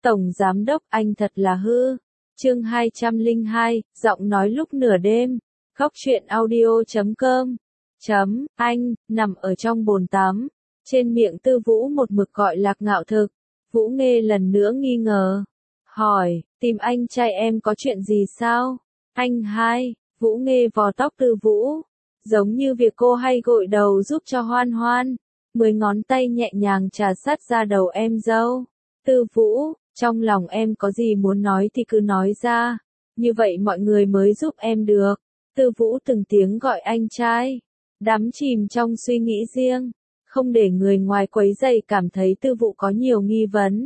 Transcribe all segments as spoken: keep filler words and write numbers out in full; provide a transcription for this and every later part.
Tổng Giám Đốc anh thật là hư. Chương hai trăm lẻ hai, giọng nói lúc nửa đêm. Góc truyện audio chấm com. Chấm, anh, nằm ở trong bồn tắm. Trên miệng Tư Vũ một mực gọi Lạc Ngạo Thực. Vũ Nghê lần nữa nghi ngờ. Hỏi, tìm anh trai em có chuyện gì sao? Anh hai, Vũ Nghê vò tóc Tư Vũ. Giống như việc cô hay gội đầu giúp cho Hoan Hoan. Mười ngón tay nhẹ nhàng trà sát ra đầu em dâu. Tư Vũ, trong lòng em có gì muốn nói thì cứ nói ra. Như vậy mọi người mới giúp em được. Tư Vũ từng tiếng gọi anh trai. Đắm chìm trong suy nghĩ riêng. Không để người ngoài quấy rầy cảm thấy Tư Vũ có nhiều nghi vấn.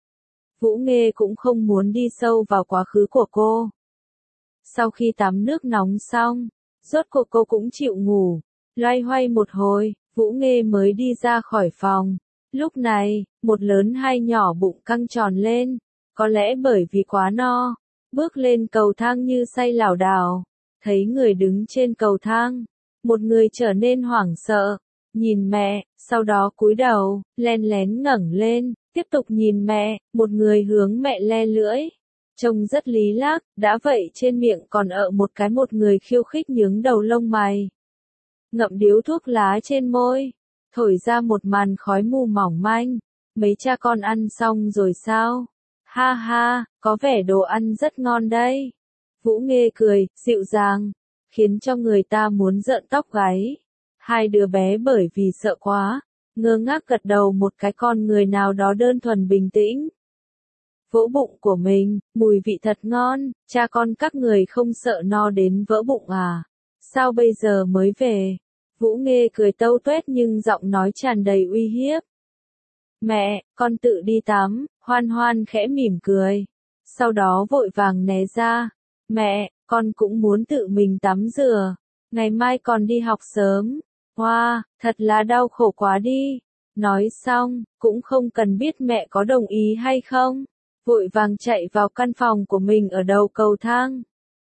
Vũ Nghê cũng không muốn đi sâu vào quá khứ của cô. Sau khi tắm nước nóng xong, rốt cuộc cô cũng chịu ngủ. Loay hoay một hồi, Vũ Nghê mới đi ra khỏi phòng. Lúc này, một lớn hai nhỏ bụng căng tròn lên, có lẽ bởi vì quá no, bước lên cầu thang như say lảo đảo, thấy người đứng trên cầu thang, một người trở nên hoảng sợ, nhìn mẹ, sau đó cúi đầu, len lén ngẩng lên, tiếp tục nhìn mẹ, một người hướng mẹ le lưỡi, trông rất lý lác, đã vậy trên miệng còn ợ một cái một người khiêu khích nhướng đầu lông mày, ngậm điếu thuốc lá trên môi. Thổi ra một màn khói mù mỏng manh. Mấy cha con ăn xong rồi sao? Ha ha, có vẻ đồ ăn rất ngon đây. Vũ Nghê cười, dịu dàng, khiến cho người ta muốn rợn tóc gáy. Hai đứa bé bởi vì sợ quá, ngơ ngác gật đầu một cái, con người nào đó đơn thuần bình tĩnh. Vỗ bụng của mình, mùi vị thật ngon, cha con các người không sợ no đến vỡ bụng à? Sao bây giờ mới về? Vũ Nghê cười tâu tuét nhưng giọng nói tràn đầy uy hiếp. Mẹ, con tự đi tắm, Hoan Hoan khẽ mỉm cười. Sau đó vội vàng né ra. Mẹ, con cũng muốn tự mình tắm rửa. Ngày mai còn đi học sớm. Hoa, wow, thật là đau khổ quá đi. Nói xong, cũng không cần biết mẹ có đồng ý hay không. Vội vàng chạy vào căn phòng của mình ở đầu cầu thang.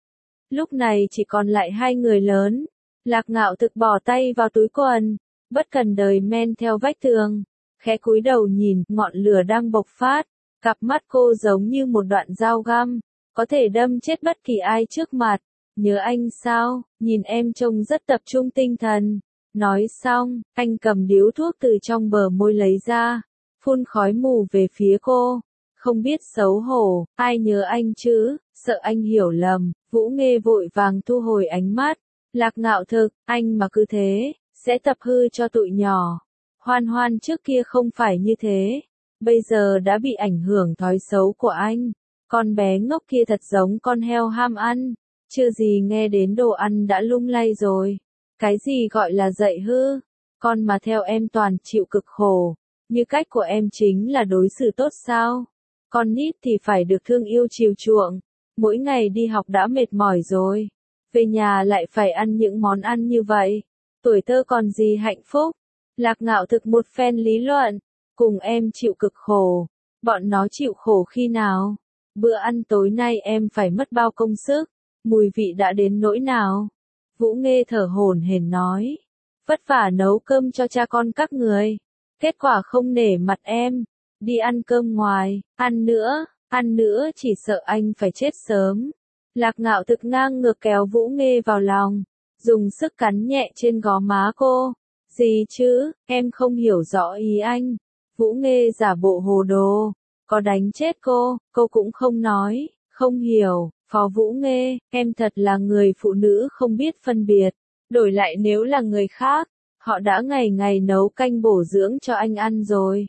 Lúc này chỉ còn lại hai người lớn. Lạc Ngạo Thực bỏ tay vào túi quần, bất cần đời men theo vách tường, khẽ cúi đầu nhìn, ngọn lửa đang bộc phát, cặp mắt cô giống như một đoạn dao găm, có thể đâm chết bất kỳ ai trước mặt. Nhớ anh sao, nhìn em trông rất tập trung tinh thần. Nói xong, anh cầm điếu thuốc từ trong bờ môi lấy ra, phun khói mù về phía cô. Không biết xấu hổ, ai nhớ anh chứ, sợ anh hiểu lầm. Vũ Nghê vội vàng thu hồi ánh mắt. Lạc Ngạo Thực, anh mà cứ thế, sẽ tập hư cho tụi nhỏ. Hoan Hoan trước kia không phải như thế, bây giờ đã bị ảnh hưởng thói xấu của anh. Con bé ngốc kia thật giống con heo ham ăn, chưa gì nghe đến đồ ăn đã lung lay rồi. Cái gì gọi là dạy hư? Con mà theo em toàn chịu cực khổ, như cách của em chính là đối xử tốt sao? Con nít thì phải được thương yêu chiều chuộng, mỗi ngày đi học đã mệt mỏi rồi. Về nhà lại phải ăn những món ăn như vậy. Tuổi thơ còn gì hạnh phúc. Lạc Ngạo Thực một phen lý luận. Cùng em chịu cực khổ. Bọn nó chịu khổ khi nào? Bữa ăn tối nay em phải mất bao công sức. Mùi vị đã đến nỗi nào? Vũ Nghê thở hổn hển nói. Vất vả nấu cơm cho cha con các người. Kết quả không nể mặt em. Đi ăn cơm ngoài. Ăn nữa, ăn nữa chỉ sợ anh phải chết sớm. Lạc Ngạo Thực ngang ngược kéo Vũ Nghê vào lòng, dùng sức cắn nhẹ trên gò má cô. Gì chứ, em không hiểu rõ ý anh. Vũ Nghê giả bộ hồ đồ, có đánh chết cô, cô cũng không nói, không hiểu. Phó Vũ Nghê, em thật là người phụ nữ không biết phân biệt. Đổi lại nếu là người khác, họ đã ngày ngày nấu canh bổ dưỡng cho anh ăn rồi.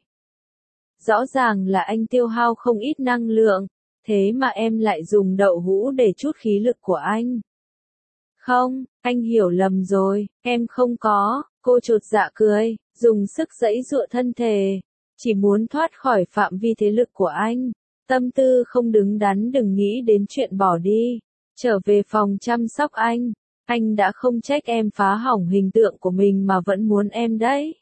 Rõ ràng là anh tiêu hao không ít năng lượng. Thế mà em lại dùng đậu hũ để trút khí lực của anh. Không, anh hiểu lầm rồi, em không có. Cô chột dạ cười, dùng sức giãy giụa thân thể, chỉ muốn thoát khỏi phạm vi thế lực của anh. Tâm tư không đứng đắn đừng nghĩ đến chuyện bỏ đi. Trở về phòng chăm sóc anh. Anh đã không trách em phá hỏng hình tượng của mình mà vẫn muốn em đấy.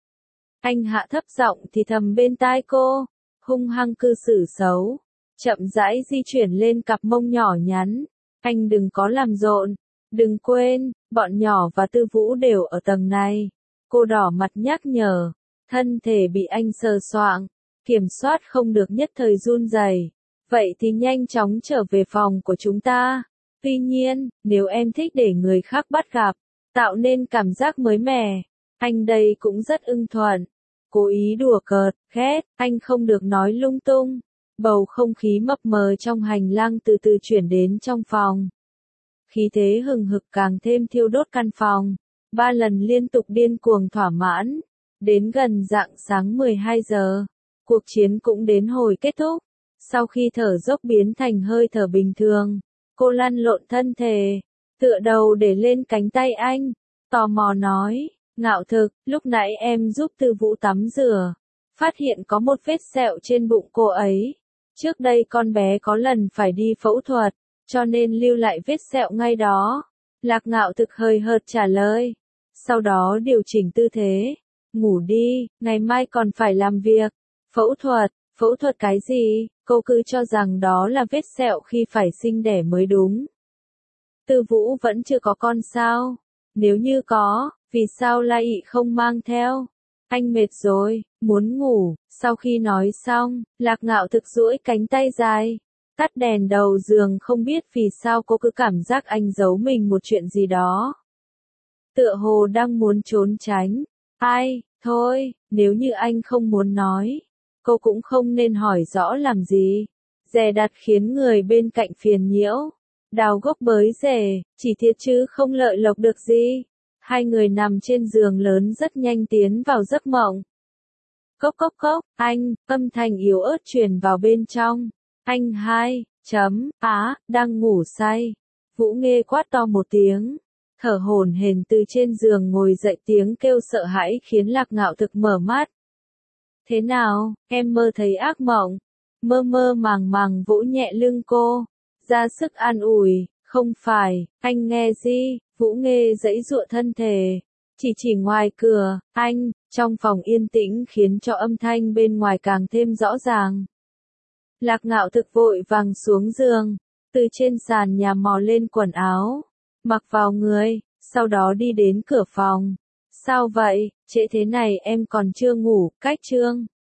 Anh hạ thấp giọng thì thầm bên tai cô, hung hăng cư xử xấu. Chậm rãi di chuyển lên cặp mông nhỏ nhắn. Anh đừng có làm rộn. Đừng quên, bọn nhỏ và Tư Vũ đều ở tầng này. Cô đỏ mặt nhắc nhở. Thân thể bị anh sờ soạng. kiểm soát không được nhất thời run rẩy. Vậy thì nhanh chóng trở về phòng của chúng ta. Tuy nhiên, nếu em thích để người khác bắt gặp, tạo nên cảm giác mới mẻ, anh đây cũng rất ưng thuận. Cố ý đùa cợt, ghét, anh không được nói lung tung. Bầu không khí mập mờ trong hành lang từ từ chuyển đến trong phòng. Khí thế hừng hực càng thêm thiêu đốt căn phòng. Ba lần liên tục điên cuồng thỏa mãn. Đến gần rạng sáng mười hai giờ, cuộc chiến cũng đến hồi kết thúc. Sau khi thở dốc biến thành hơi thở bình thường, cô lăn lộn thân thể, tựa đầu để lên cánh tay anh, tò mò nói, Ngạo Thực, lúc nãy em giúp Tư Vũ tắm rửa, phát hiện có một vết sẹo trên bụng cô ấy. Trước đây con bé có lần phải đi phẫu thuật, cho nên lưu lại vết sẹo ngay đó. Lạc Ngạo Thực hơi hợt trả lời. Sau đó điều chỉnh tư thế. Ngủ đi, ngày mai còn phải làm việc. Phẫu thuật, phẫu thuật cái gì? Cô cứ cho rằng đó là vết sẹo khi phải sinh đẻ mới đúng. Tư Vũ vẫn chưa có con sao? Nếu như có, vì sao La Ị không mang theo? Anh mệt rồi, muốn ngủ. Sau khi nói xong, Lạc Ngạo Thực duỗi cánh tay dài, tắt đèn đầu giường, không biết vì sao cô cứ cảm giác anh giấu mình một chuyện gì đó. Tựa hồ đang muốn trốn tránh. Ai, thôi, nếu như anh không muốn nói, cô cũng không nên hỏi rõ làm gì. Dè đặt khiến người bên cạnh phiền nhiễu. Đào gốc bới rễ, chỉ thiệt chứ không lợi lộc được gì. Hai người nằm trên giường lớn rất nhanh tiến vào giấc mộng. Cốc cốc cốc, anh, âm thanh yếu ớt truyền vào bên trong. Anh hai, chấm, á, đang ngủ say. Vũ Nghê quát to một tiếng. Thở hổn hển từ trên giường ngồi dậy, tiếng kêu sợ hãi khiến Lạc Ngạo Thực mở mắt. Thế nào, em mơ thấy ác mộng? Mơ mơ màng màng vỗ nhẹ lưng cô, ra sức an ủi, không phải, anh nghe gì? Vũ Nghê giãy giụa thân thể, chỉ chỉ ngoài cửa, anh, trong phòng yên tĩnh khiến cho âm thanh bên ngoài càng thêm rõ ràng. Lạc Ngạo Thực vội vàng xuống giường, từ trên sàn nhà mò lên quần áo, mặc vào người, sau đó đi đến cửa phòng. Sao vậy, trễ thế này em còn chưa ngủ? Cách Trương